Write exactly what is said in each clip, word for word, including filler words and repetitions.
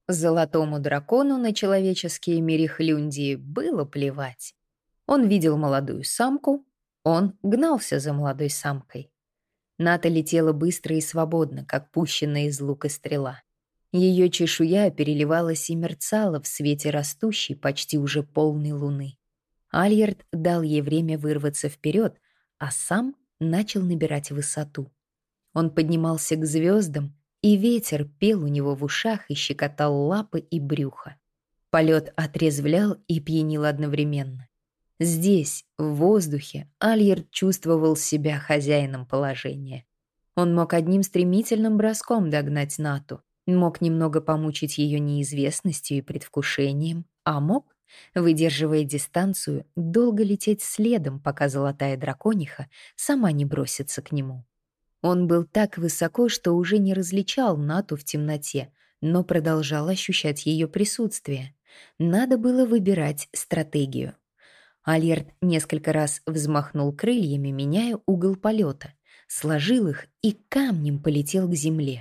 Золотому дракону на человеческие мерехлюндии было плевать. Он видел молодую самку, он гнался за молодой самкой. Ната летела быстро и свободно, как пущенная из лука стрела. Ее чешуя переливалась и мерцала в свете растущей, почти уже полной луны. Альерд дал ей время вырваться вперед, а сам начал набирать высоту. Он поднимался к звездам, и ветер пел у него в ушах и щекотал лапы и брюхо. Полет отрезвлял и пьянил одновременно. Здесь, в воздухе, Альерд чувствовал себя хозяином положения. Он мог одним стремительным броском догнать Нату, мог немного помучить ее неизвестностью и предвкушением, а мог, выдерживая дистанцию, долго лететь следом, пока золотая дракониха сама не бросится к нему. Он был так высоко, что уже не различал Нату в темноте, но продолжал ощущать ее присутствие. Надо было выбирать стратегию. Альерд несколько раз взмахнул крыльями, меняя угол полета, сложил их и камнем полетел к земле.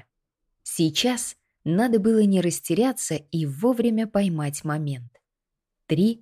Сейчас надо было не растеряться и вовремя поймать момент. Три,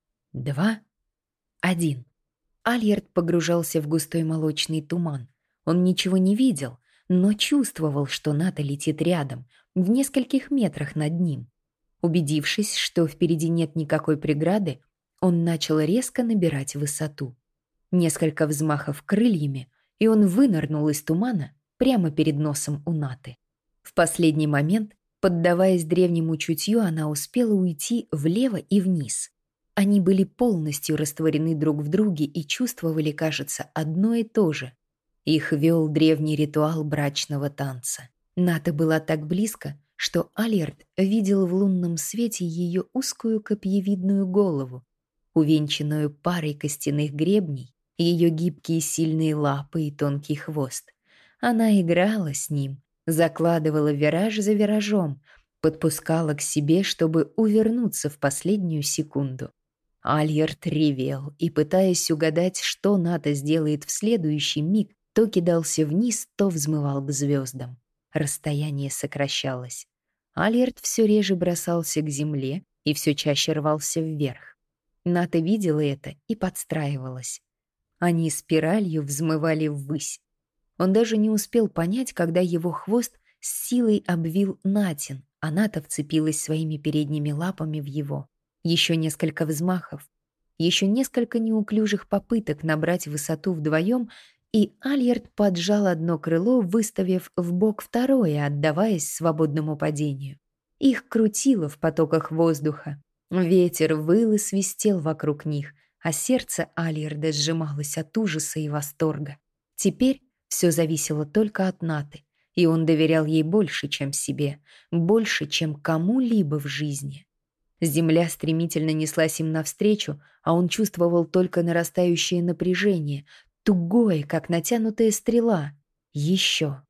два, один. Альерд погружался в густой молочный туман. Он ничего не видел, но чувствовал, что Ната летит рядом, в нескольких метрах над ним. Убедившись, что впереди нет никакой преграды, он начал резко набирать высоту. Несколько взмахов крыльями, и он вынырнул из тумана прямо перед носом у Наты. В последний момент, поддаваясь древнему чутью, она успела уйти влево и вниз. Они были полностью растворены друг в друге и чувствовали, кажется, одно и то же. Их вел древний ритуал брачного танца. Ната была так близко, что Альерд видел в лунном свете ее узкую копьевидную голову, увенчанную парой костяных гребней, ее гибкие сильные лапы и тонкий хвост. Она играла с ним, закладывала вираж за виражом, подпускала к себе, чтобы увернуться в последнюю секунду. Альерд ревел и, пытаясь угадать, что Ната сделает в следующий миг, то кидался вниз, то взмывал к звездам. Расстояние сокращалось. Альерд все реже бросался к земле и все чаще рвался вверх. Ната видела это и подстраивалась. Они спиралью взмывали ввысь. Он даже не успел понять, когда его хвост с силой обвил Натин, а Ната вцепилась своими передними лапами в его. Еще несколько взмахов, еще несколько неуклюжих попыток набрать высоту вдвоем, и Альерд поджал одно крыло, выставив в бок второе, отдаваясь свободному падению. Их крутило в потоках воздуха. Ветер выл и свистел вокруг них, а сердце Альерда сжималось от ужаса и восторга. Теперь все зависело только от Наты, и он доверял ей больше, чем себе, больше, чем кому-либо в жизни. Земля стремительно неслась им навстречу, а он чувствовал только нарастающее напряжение, тугое, как натянутая стрела. Еще,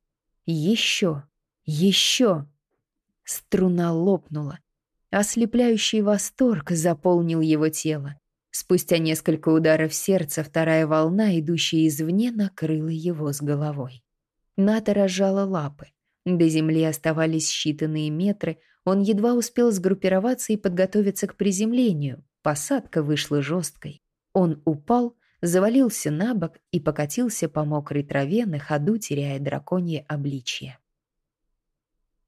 еще, еще. Струна лопнула. Ослепляющий восторг заполнил его тело. Спустя несколько ударов сердца вторая волна, идущая извне, накрыла его с головой. Ната разжала лапы. До земли оставались считанные метры. Он едва успел сгруппироваться и подготовиться к приземлению. Посадка вышла жесткой. Он упал, завалился на бок и покатился по мокрой траве, на ходу теряя драконье обличье.